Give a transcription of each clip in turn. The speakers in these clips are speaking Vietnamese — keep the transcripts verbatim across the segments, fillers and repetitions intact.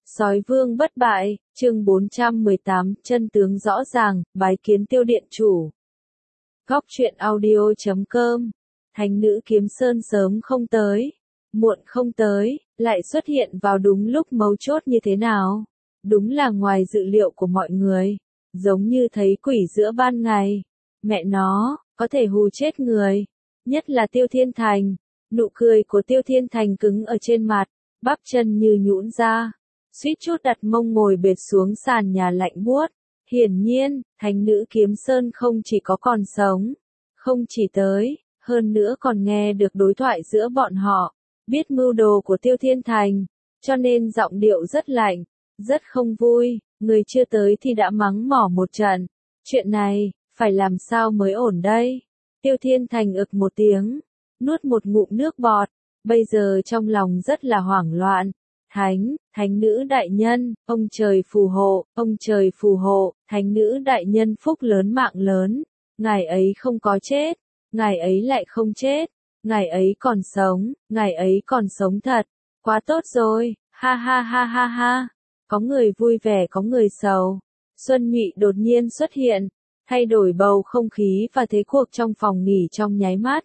Sói vương bất bại, chương bốn trăm mười tám, chân tướng rõ ràng, bái kiến Tiêu điện chủ. Góc truyện audio chấm com. Thánh nữ Kiếm Sơn sớm không tới, muộn không tới, lại xuất hiện vào đúng lúc mấu chốt như thế nào? Đúng là ngoài dự liệu của mọi người, giống như thấy quỷ giữa ban ngày. Mẹ nó, có thể hù chết người, nhất là Tiêu Thiên Thành. Nụ cười của Tiêu Thiên Thành cứng ở trên mặt, bắp chân như nhũn ra, suýt chút đặt mông ngồi bệt xuống sàn nhà lạnh buốt. Hiển nhiên, thánh nữ Kiếm Sơn không chỉ có còn sống, không chỉ tới, hơn nữa còn nghe được đối thoại giữa bọn họ, biết mưu đồ của Tiêu Thiên Thành, cho nên giọng điệu rất lạnh, rất không vui, người chưa tới thì đã mắng mỏ một trận. Chuyện này, phải làm sao mới ổn đây? Tiêu Thiên Thành ực một tiếng, nuốt một ngụm nước bọt, bây giờ trong lòng rất là hoảng loạn. Thánh, thánh nữ đại nhân, ông trời phù hộ, ông trời phù hộ, thánh nữ đại nhân phúc lớn mạng lớn, ngài ấy không có chết, ngài ấy lại không chết, ngài ấy còn sống, ngài ấy còn sống thật, quá tốt rồi, ha ha ha ha ha, có người vui vẻ có người sầu. Xuân Nhụy đột nhiên xuất hiện, thay đổi bầu không khí và thế cuộc trong phòng nghỉ trong nháy mắt.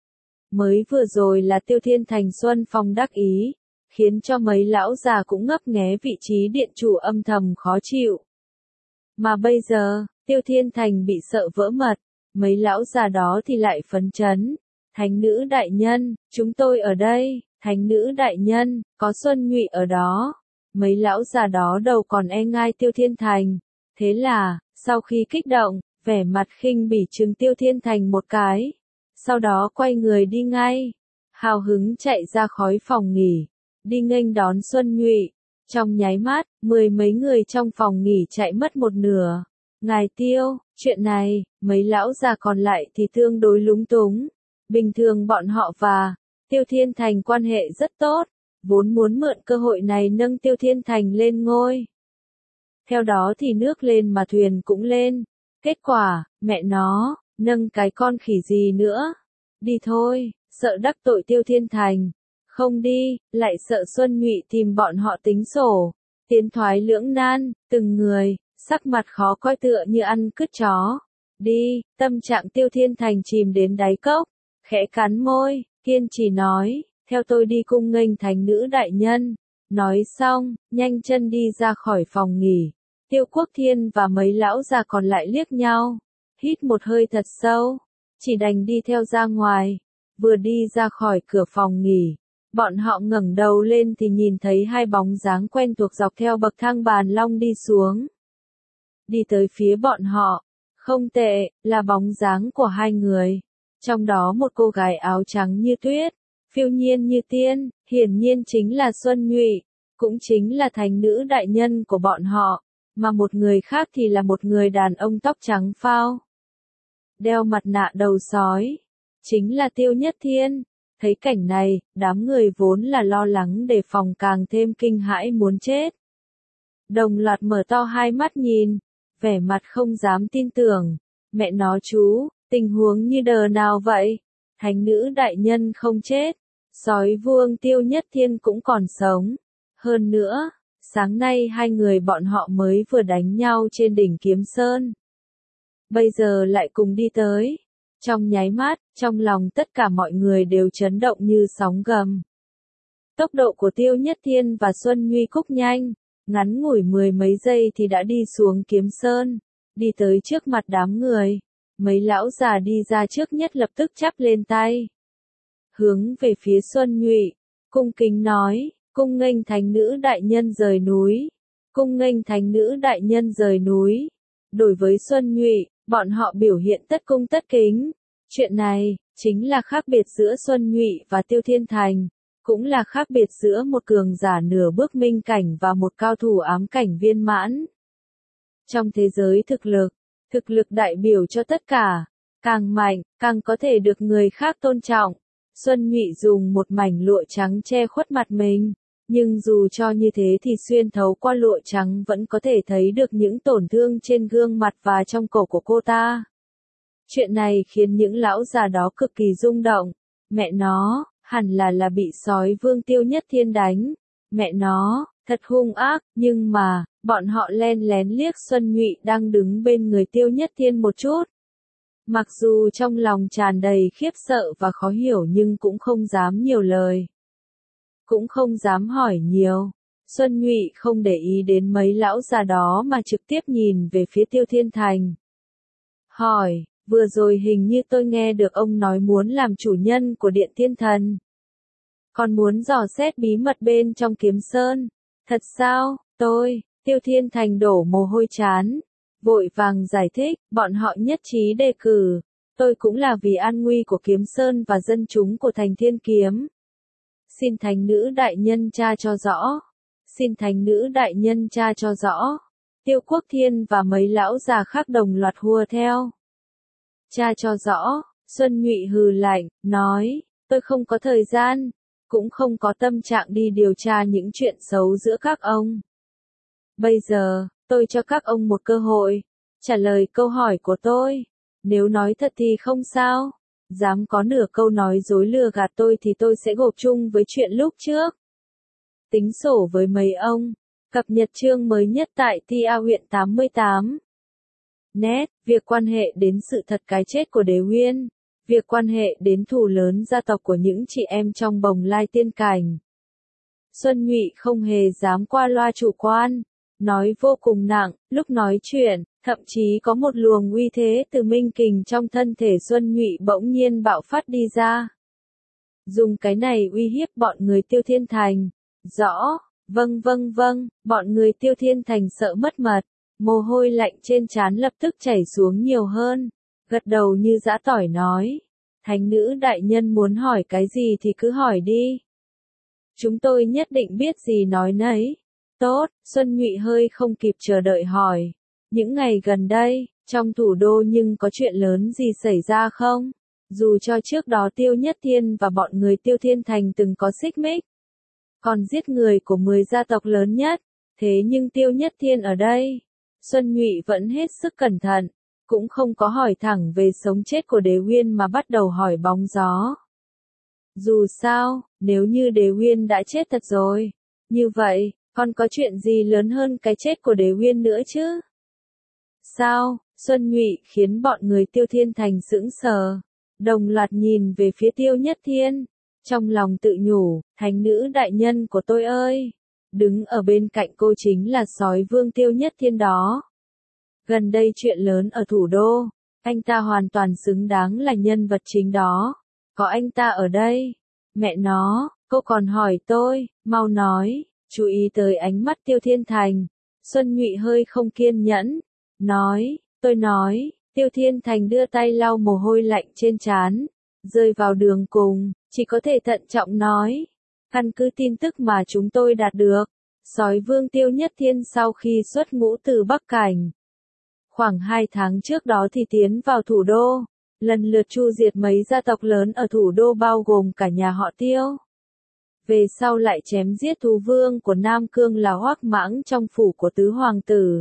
Mới vừa rồi là Tiêu Thiên Thành Xuân Phong đắc ý, khiến cho mấy lão già cũng ngấp nghé vị trí điện chủ âm thầm khó chịu. Mà bây giờ, Tiêu Thiên Thành bị sợ vỡ mật, mấy lão già đó thì lại phấn chấn. Thánh nữ đại nhân, chúng tôi ở đây, thánh nữ đại nhân, có Xuân Nhụy ở đó. Mấy lão già đó đầu còn e ngai Tiêu Thiên Thành. Thế là, sau khi kích động, vẻ mặt khinh bỉ trừng Tiêu Thiên Thành một cái. Sau đó quay người đi ngay, hào hứng chạy ra khỏi phòng nghỉ, đi nghênh đón Xuân Nhụy. Trong nháy mắt, mười mấy người trong phòng nghỉ chạy mất một nửa. Ngài Tiêu, chuyện này, mấy lão già còn lại thì tương đối lúng túng. Bình thường bọn họ và Tiêu Thiên Thành quan hệ rất tốt, vốn muốn mượn cơ hội này nâng Tiêu Thiên Thành lên ngôi. Theo đó thì nước lên mà thuyền cũng lên. Kết quả, mẹ nó, nâng cái con khỉ gì nữa. Đi thôi, sợ đắc tội Tiêu Thiên Thành. Không đi, lại sợ Xuân Nhụy tìm bọn họ tính sổ. Tiến thoái lưỡng nan, từng người, sắc mặt khó coi tựa như ăn cứt chó. Đi, tâm trạng Tiêu Thiên Thành chìm đến đáy cốc, khẽ cắn môi, kiên trì nói, theo tôi đi cung nghênh thánh nữ đại nhân. Nói xong, nhanh chân đi ra khỏi phòng nghỉ. Tiêu Quốc Thiên và mấy lão già còn lại liếc nhau, hít một hơi thật sâu, chỉ đành đi theo ra ngoài. Vừa đi ra khỏi cửa phòng nghỉ, bọn họ ngẩng đầu lên thì nhìn thấy hai bóng dáng quen thuộc dọc theo bậc thang bàn long đi xuống. Đi tới phía bọn họ, không tệ, là bóng dáng của hai người. Trong đó một cô gái áo trắng như tuyết, phiêu nhiên như tiên, hiển nhiên chính là Xuân Nhụy, cũng chính là thánh nữ đại nhân của bọn họ, mà một người khác thì là một người đàn ông tóc trắng phao, đeo mặt nạ đầu sói, chính là Tiêu Nhất Thiên. Thấy cảnh này, đám người vốn là lo lắng đề phòng càng thêm kinh hãi muốn chết. Đồng loạt mở to hai mắt nhìn, vẻ mặt không dám tin tưởng. Mẹ nó chú, tình huống như đờ nào vậy? Thánh nữ đại nhân không chết, sói vương Tiêu Nhất Thiên cũng còn sống. Hơn nữa, sáng nay hai người bọn họ mới vừa đánh nhau trên đỉnh Kiếm Sơn. Bây giờ lại cùng đi tới. Trong nháy mắt, trong lòng tất cả mọi người đều chấn động như sóng gầm. Tốc độ của Tiêu Nhất Thiên và Xuân Nhụy cúc nhanh, ngắn ngủi mười mấy giây thì đã đi xuống Kiếm Sơn, đi tới trước mặt đám người. Mấy lão già đi ra trước nhất lập tức chắp lên tay, hướng về phía Xuân Nhụy, cung kính nói, cung nghênh thánh nữ đại nhân rời núi, cung nghênh thánh nữ đại nhân rời núi. Đối với Xuân Nhụy, bọn họ biểu hiện tất cung tất kính. Chuyện này, chính là khác biệt giữa Xuân Nhụy và Tiêu Thiên Thành, cũng là khác biệt giữa một cường giả nửa bước minh cảnh và một cao thủ ám cảnh viên mãn. Trong thế giới thực lực, thực lực đại biểu cho tất cả, càng mạnh, càng có thể được người khác tôn trọng. Xuân Nhụy dùng một mảnh lụa trắng che khuất mặt mình, nhưng dù cho như thế thì xuyên thấu qua lụa trắng vẫn có thể thấy được những tổn thương trên gương mặt và trong cổ của cô ta. Chuyện này khiến những lão già đó cực kỳ rung động. Mẹ nó, hẳn là là bị sói vương Tiêu Nhất Thiên đánh. Mẹ nó, thật hung ác, nhưng mà, bọn họ len lén liếc Xuân Nhụy đang đứng bên người Tiêu Nhất Thiên một chút. Mặc dù trong lòng tràn đầy khiếp sợ và khó hiểu nhưng cũng không dám nhiều lời. Cũng không dám hỏi nhiều. Xuân Nhụy không để ý đến mấy lão già đó mà trực tiếp nhìn về phía Tiêu Thiên Thành. Hỏi, vừa rồi hình như tôi nghe được ông nói muốn làm chủ nhân của Điện Thiên Thần. Còn muốn dò xét bí mật bên trong Kiếm Sơn. Thật sao, tôi, Tiêu Thiên Thành đổ mồ hôi trán. Vội vàng giải thích, bọn họ nhất trí đề cử. Tôi cũng là vì an nguy của Kiếm Sơn và dân chúng của thành Thiên Kiếm. Xin thánh nữ đại nhân tra cho rõ. Xin thánh nữ đại nhân tra cho rõ. Tiêu Quốc Thiên và mấy lão già khác đồng loạt hùa theo. Tra cho rõ, Xuân Nhụy hừ lạnh, nói, tôi không có thời gian, cũng không có tâm trạng đi điều tra những chuyện xấu giữa các ông. Bây giờ, tôi cho các ông một cơ hội, trả lời câu hỏi của tôi. Nếu nói thật thì không sao, dám có nửa câu nói dối lừa gạt tôi thì tôi sẽ gộp chung với chuyện lúc trước. Tính sổ với mấy ông, cập nhật chương mới nhất tại Ti A huyện tám mươi tám. Net, việc quan hệ đến sự thật cái chết của Đế Uyên, việc quan hệ đến thù lớn gia tộc của những chị em trong bồng lai tiên cảnh. Xuân Nhụy không hề dám qua loa chủ quan, nói vô cùng nặng, lúc nói chuyện, thậm chí có một luồng uy thế từ minh kình trong thân thể Xuân Nhụy bỗng nhiên bạo phát đi ra. Dùng cái này uy hiếp bọn người Tiêu Thiên Thành. Rõ, vâng vâng vâng, bọn người Tiêu Thiên Thành sợ mất mật, mồ hôi lạnh trên trán lập tức chảy xuống nhiều hơn, gật đầu như giã tỏi nói, thánh nữ đại nhân muốn hỏi cái gì thì cứ hỏi đi. Chúng tôi nhất định biết gì nói nấy. Tốt, Xuân Nhụy hơi không kịp chờ đợi hỏi, những ngày gần đây, trong thủ đô nhưng có chuyện lớn gì xảy ra không? Dù cho trước đó Tiêu Nhất Thiên và bọn người Tiêu Thiên Thành từng có xích mích, còn giết người của mười gia tộc lớn nhất, thế nhưng Tiêu Nhất Thiên ở đây, Xuân Nhụy vẫn hết sức cẩn thận, cũng không có hỏi thẳng về sống chết của Đế Uyên mà bắt đầu hỏi bóng gió. Dù sao, nếu như Đế Uyên đã chết thật rồi, như vậy, còn có chuyện gì lớn hơn cái chết của Đế Uyên nữa chứ? Sao? Xuân Nhụy khiến bọn người Tiêu Thiên Thành sững sờ, đồng loạt nhìn về phía Tiêu Nhất Thiên. Trong lòng tự nhủ, thánh nữ đại nhân của tôi ơi, đứng ở bên cạnh cô chính là sói vương Tiêu Nhất Thiên đó. Gần đây chuyện lớn ở thủ đô, anh ta hoàn toàn xứng đáng là nhân vật chính đó. Có anh ta ở đây, mẹ nó, cô còn hỏi tôi, mau nói, chú ý tới ánh mắt Tiêu Thiên Thành. Xuân Nhụy hơi không kiên nhẫn, nói, tôi nói, Tiêu Thiên Thành đưa tay lau mồ hôi lạnh trên trán, rơi vào đường cùng, chỉ có thể thận trọng nói. Căn cứ tin tức mà chúng tôi đạt được, sói vương Tiêu Nhất Thiên sau khi xuất ngũ từ Bắc Cảnh, khoảng hai tháng trước đó thì tiến vào thủ đô, lần lượt chu diệt mấy gia tộc lớn ở thủ đô bao gồm cả nhà họ Tiêu. Về sau lại chém giết thú vương của Nam Cương là Hoắc Mãng trong phủ của tứ hoàng tử.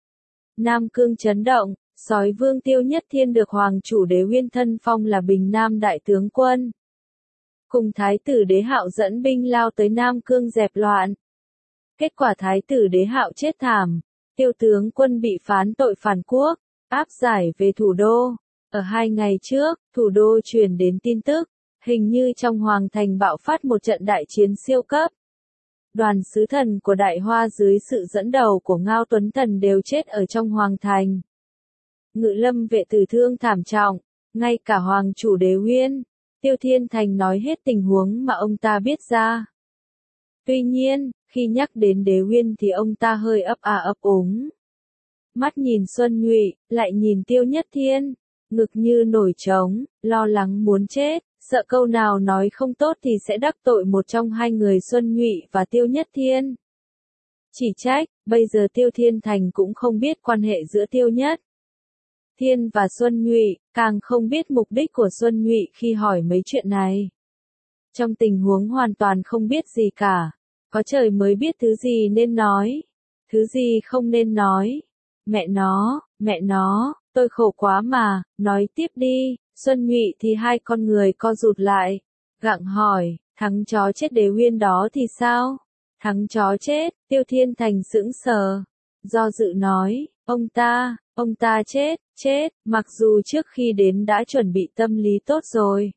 Nam Cương chấn động, sói vương Tiêu Nhất Thiên được hoàng chủ Đế Uyên thân phong là Bình Nam đại tướng quân. Cùng thái tử Đế Hạo dẫn binh lao tới Nam Cương dẹp loạn. Kết quả thái tử Đế Hạo chết thảm, Tiêu tướng quân bị phán tội phản quốc, áp giải về thủ đô. Ở hai ngày trước, thủ đô truyền đến tin tức, hình như trong hoàng thành bạo phát một trận đại chiến siêu cấp. Đoàn sứ thần của Đại Hoa dưới sự dẫn đầu của Ngao Tuấn Thần đều chết ở trong hoàng thành. Ngự lâm vệ tử thương thảm trọng, ngay cả hoàng chủ Đế Uyên, Tiêu Thiên Thành nói hết tình huống mà ông ta biết ra. Tuy nhiên, khi nhắc đến Đế Uyên thì ông ta hơi ấp à ấp úng. Mắt nhìn Xuân Nhụy, lại nhìn Tiêu Nhất Thiên, ngực như nổi trống, lo lắng muốn chết, sợ câu nào nói không tốt thì sẽ đắc tội một trong hai người Xuân Nhụy và Tiêu Nhất Thiên. Chỉ trách, bây giờ Tiêu Thiên Thành cũng không biết quan hệ giữa Tiêu Nhất Thiên và Xuân Nhụy, càng không biết mục đích của Xuân Nhụy khi hỏi mấy chuyện này. Trong tình huống hoàn toàn không biết gì cả, có trời mới biết thứ gì nên nói, thứ gì không nên nói. Mẹ nó, mẹ nó, tôi khổ quá mà, nói tiếp đi. Xuân Nhụy thì hai con người co rụt lại, gặng hỏi, thằng chó chết Đế Uyên đó thì sao? Thằng chó chết, Tiêu Thiên Thành sững sờ. Do dự nói, ông ta, ông ta chết, chết, mặc dù trước khi đến đã chuẩn bị tâm lý tốt rồi.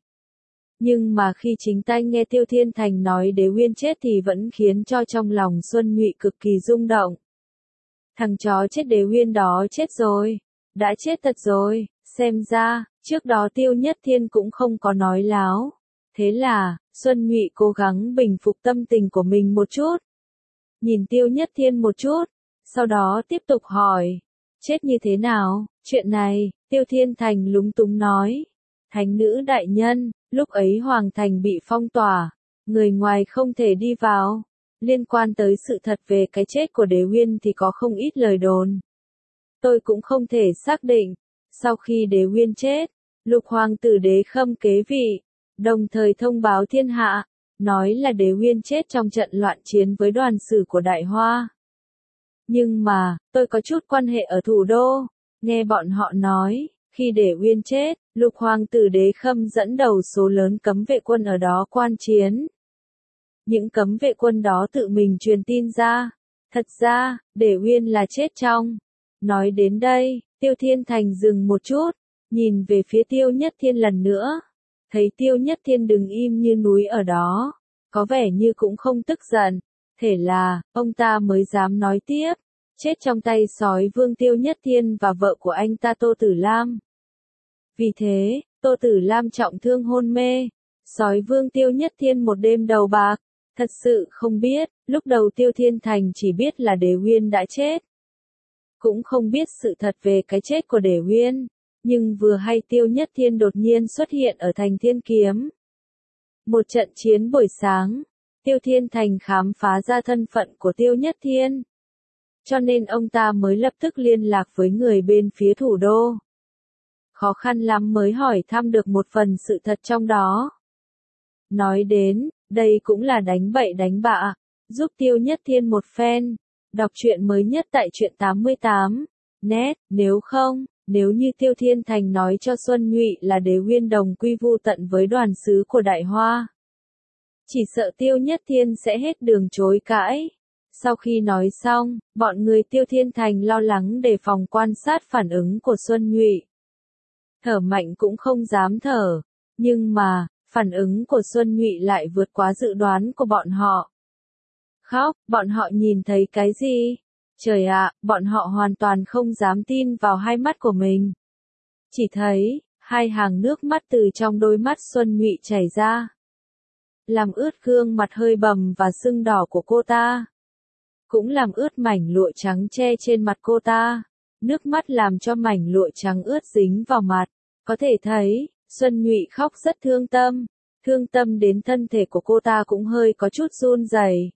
Nhưng mà khi chính tay nghe Tiêu Thiên Thành nói Đế Uyên chết thì vẫn khiến cho trong lòng Xuân Nhụy cực kỳ rung động. Thằng chó chết Đế Uyên đó chết rồi, đã chết thật rồi, xem ra, trước đó Tiêu Nhất Thiên cũng không có nói láo. Thế là, Xuân Nhụy cố gắng bình phục tâm tình của mình một chút. Nhìn Tiêu Nhất Thiên một chút, sau đó tiếp tục hỏi, chết như thế nào, chuyện này, Tiêu Thiên Thành lúng túng nói. Thánh nữ đại nhân, lúc ấy Hoàng Thành bị phong tỏa, người ngoài không thể đi vào. Liên quan tới sự thật về cái chết của Đế Uyên thì có không ít lời đồn. Tôi cũng không thể xác định, sau khi Đế Uyên chết, Lục Hoàng tử Đế Khâm kế vị, đồng thời thông báo thiên hạ, nói là Đế Uyên chết trong trận loạn chiến với đoàn sử của Đại Hoa. Nhưng mà, tôi có chút quan hệ ở thủ đô, nghe bọn họ nói, khi Đế Uyên chết, Lục Hoàng tử Đế Khâm dẫn đầu số lớn cấm vệ quân ở đó quan chiến. Những cấm vệ quân đó tự mình truyền tin ra. Thật ra, Đế Uyên là chết trong. Nói đến đây, Tiêu Thiên Thành dừng một chút, nhìn về phía Tiêu Nhất Thiên lần nữa. Thấy Tiêu Nhất Thiên đứng im như núi ở đó, có vẻ như cũng không tức giận. Thế là, ông ta mới dám nói tiếp, chết trong tay sói vương Tiêu Nhất Thiên và vợ của anh ta Tô Tử Lam. Vì thế, Tô Tử Lam trọng thương hôn mê, sói vương Tiêu Nhất Thiên một đêm đầu bạc. Thật sự không biết, lúc đầu Tiêu Thiên Thành chỉ biết là Đế Uyên đã chết. Cũng không biết sự thật về cái chết của Đế Uyên, nhưng vừa hay Tiêu Nhất Thiên đột nhiên xuất hiện ở thành Thiên Kiếm. Một trận chiến buổi sáng, Tiêu Thiên Thành khám phá ra thân phận của Tiêu Nhất Thiên. Cho nên ông ta mới lập tức liên lạc với người bên phía thủ đô. Khó khăn lắm mới hỏi thăm được một phần sự thật trong đó. Nói đến, đây cũng là đánh bậy đánh bạ, giúp Tiêu Nhất Thiên một phen. Đọc truyện mới nhất tại truyện tám mươi tám. Net, nếu không, nếu như Tiêu Thiên Thành nói cho Xuân Nhụy là Đế Uyên đồng quy vu tận với đoàn sứ của Đại Hoa. Chỉ sợ Tiêu Nhất Thiên sẽ hết đường chối cãi. Sau khi nói xong, bọn người Tiêu Thiên Thành lo lắng đề phòng quan sát phản ứng của Xuân Nhụy. Thở mạnh cũng không dám thở, nhưng mà, phản ứng của Xuân Nhụy lại vượt quá dự đoán của bọn họ. Khóc, bọn họ nhìn thấy cái gì? Trời ạ, bọn họ hoàn toàn không dám tin vào hai mắt của mình. Chỉ thấy, hai hàng nước mắt từ trong đôi mắt Xuân Nhụy chảy ra. Làm ướt gương mặt hơi bầm và sưng đỏ của cô ta. Cũng làm ướt mảnh lụa trắng che trên mặt cô ta. Nước mắt làm cho mảnh lụa trắng ướt dính vào mặt. Có thể thấy, Xuân Nhụy khóc rất thương tâm. Thương tâm đến thân thể của cô ta cũng hơi có chút run rẩy.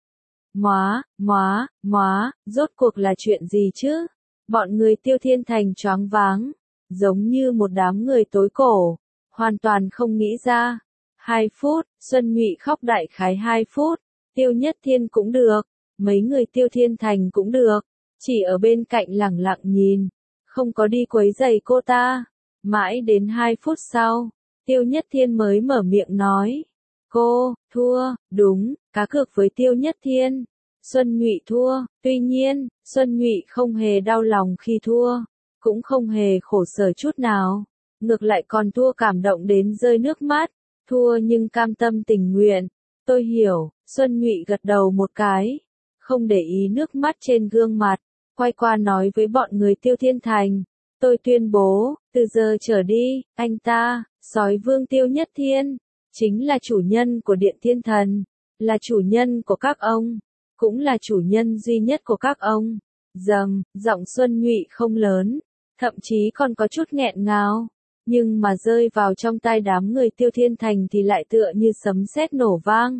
Móa, móa, móa, rốt cuộc là chuyện gì chứ? Bọn người Tiêu Thiên Thành choáng váng, giống như một đám người tối cổ, hoàn toàn không nghĩ ra. Hai phút, Xuân Nhụy khóc đại khái hai phút, Tiêu Nhất Thiên cũng được, mấy người Tiêu Thiên Thành cũng được, chỉ ở bên cạnh lẳng lặng nhìn, không có đi quấy rầy cô ta. Mãi đến hai phút sau, Tiêu Nhất Thiên mới mở miệng nói. Cô, thua, đúng, cá cược với Tiêu Nhất Thiên. Xuân Nhụy thua, tuy nhiên, Xuân Nhụy không hề đau lòng khi thua, cũng không hề khổ sở chút nào, ngược lại còn thua cảm động đến rơi nước mắt, thua nhưng cam tâm tình nguyện. Tôi hiểu, Xuân Nhụy gật đầu một cái, không để ý nước mắt trên gương mặt, quay qua nói với bọn người Tiêu Thiên Thành. Tôi tuyên bố, từ giờ trở đi, anh ta, sói vương Tiêu Nhất Thiên, chính là chủ nhân của Điện Thiên Thần, là chủ nhân của các ông, cũng là chủ nhân duy nhất của các ông. Dầm, giọng Xuân Nhụy không lớn, thậm chí còn có chút nghẹn ngào, nhưng mà rơi vào trong tai đám người Tiêu Thiên Thành thì lại tựa như sấm sét nổ vang.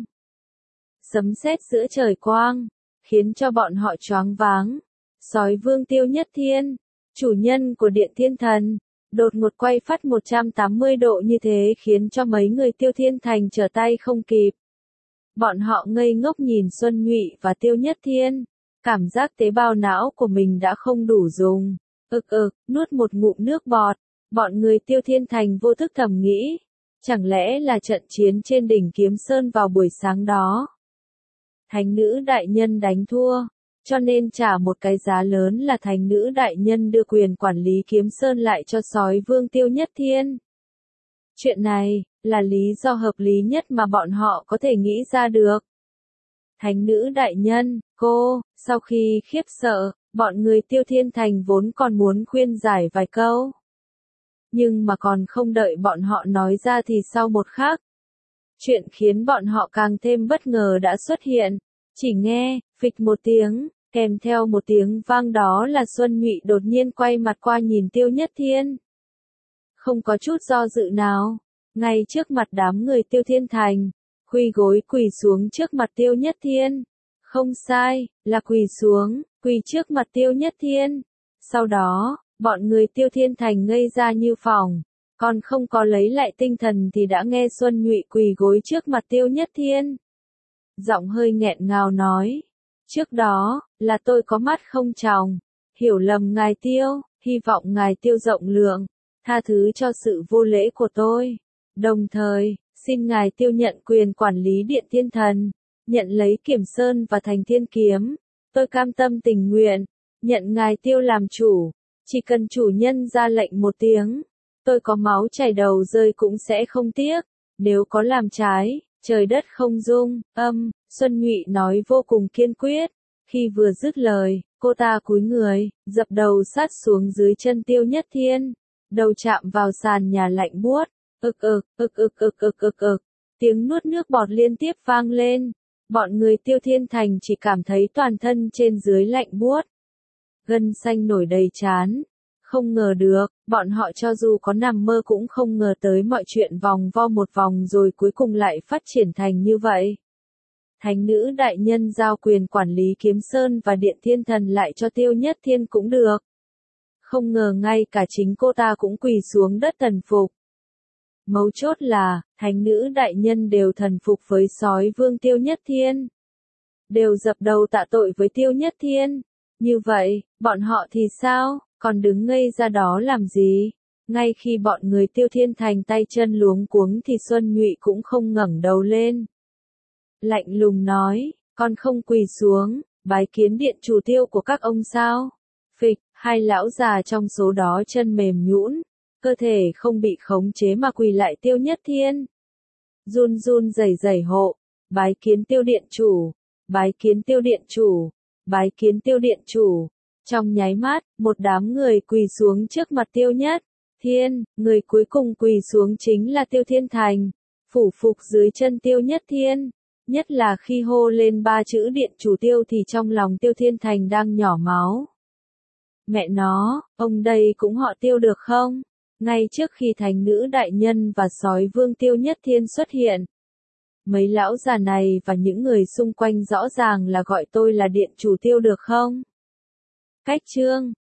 Sấm sét giữa trời quang, khiến cho bọn họ choáng váng. Sói vương Tiêu Nhất Thiên, chủ nhân của Điện Thiên Thần, đột ngột quay phắt một trăm tám mươi độ như thế khiến cho mấy người Tiêu Thiên Thành trở tay không kịp. Bọn họ ngây ngốc nhìn Xuân Nhụy và Tiêu Nhất Thiên, cảm giác tế bào não của mình đã không đủ dùng. Ực ực, nuốt một ngụm nước bọt, bọn người Tiêu Thiên Thành vô thức thầm nghĩ, chẳng lẽ là trận chiến trên đỉnh Kiếm Sơn vào buổi sáng đó. Thánh nữ đại nhân đánh thua, cho nên trả một cái giá lớn là thánh nữ đại nhân đưa quyền quản lý Kiếm Sơn lại cho sói vương Tiêu Nhất Thiên. Chuyện này, là lý do hợp lý nhất mà bọn họ có thể nghĩ ra được. Thánh nữ đại nhân, cô, sau khi khiếp sợ, bọn người Tiêu Thiên Thành vốn còn muốn khuyên giải vài câu. Nhưng mà còn không đợi bọn họ nói ra thì sau một khắc, chuyện khiến bọn họ càng thêm bất ngờ đã xuất hiện. Chỉ nghe, phịch một tiếng, kèm theo một tiếng vang đó là Xuân Nhụy đột nhiên quay mặt qua nhìn Tiêu Nhất Thiên. Không có chút do dự nào, ngay trước mặt đám người Tiêu Thiên Thành, quỳ gối quỳ xuống trước mặt Tiêu Nhất Thiên. Không sai, là quỳ xuống, quỳ trước mặt Tiêu Nhất Thiên. Sau đó, bọn người Tiêu Thiên Thành ngây ra như phỏng, còn không có lấy lại tinh thần thì đã nghe Xuân Nhụy quỳ gối trước mặt Tiêu Nhất Thiên. Giọng hơi nghẹn ngào nói, trước đó, là tôi có mắt không tròng, hiểu lầm ngài Tiêu, hy vọng ngài Tiêu rộng lượng, tha thứ cho sự vô lễ của tôi. Đồng thời, xin ngài Tiêu nhận quyền quản lý Điện Thiên Thần, nhận lấy Kiểm Sơn và Thành Thiên Kiếm. Tôi cam tâm tình nguyện, nhận ngài Tiêu làm chủ, chỉ cần chủ nhân ra lệnh một tiếng, tôi có máu chảy đầu rơi cũng sẽ không tiếc. Nếu có làm trái, trời đất không dung. Âm, Xuân Nhụy nói vô cùng kiên quyết. Khi vừa dứt lời, cô ta cúi người, dập đầu sát xuống dưới chân Tiêu Nhất Thiên, đầu chạm vào sàn nhà lạnh buốt. Ực ực, ực ực ực ực ực ực, tiếng nuốt nước bọt liên tiếp vang lên. Bọn người Tiêu Thiên Thành chỉ cảm thấy toàn thân trên dưới lạnh buốt, gân xanh nổi đầy trán. Không ngờ được, bọn họ cho dù có nằm mơ cũng không ngờ tới mọi chuyện vòng vo một vòng rồi cuối cùng lại phát triển thành như vậy. Thánh nữ đại nhân giao quyền quản lý Kiếm Sơn và Điện Thiên Thần lại cho Tiêu Nhất Thiên cũng được. Không ngờ ngay cả chính cô ta cũng quỳ xuống đất thần phục. Mấu chốt là, thánh nữ đại nhân đều thần phục với sói vương Tiêu Nhất Thiên. Đều dập đầu tạ tội với Tiêu Nhất Thiên. Như vậy, bọn họ thì sao, còn đứng ngây ra đó làm gì? Ngay khi bọn người Tiêu Thiên Thành tay chân luống cuống thì Xuân Nhụy cũng không ngẩng đầu lên. Lạnh lùng nói, con không quỳ xuống, bái kiến điện chủ Tiêu của các ông sao? Phịch, hai lão già trong số đó chân mềm nhũn, cơ thể không bị khống chế mà quỳ lại Tiêu Nhất Thiên. Run run rẩy rẩy hộ, bái kiến Tiêu điện chủ, bái kiến Tiêu điện chủ, bái kiến Tiêu điện chủ. Trong nháy mắt, một đám người quỳ xuống trước mặt Tiêu Nhất Thiên, người cuối cùng quỳ xuống chính là Tiêu Thiên Thành, phủ phục dưới chân Tiêu Nhất Thiên. Nhất là khi hô lên ba chữ điện chủ Tiêu thì trong lòng Tiêu Thiên Thành đang nhỏ máu. Mẹ nó, ông đây cũng họ Tiêu được không? Ngay trước khi thánh nữ đại nhân và sói vương Tiêu Nhất Thiên xuất hiện, mấy lão già này và những người xung quanh rõ ràng là gọi tôi là điện chủ Tiêu được không? Cách chương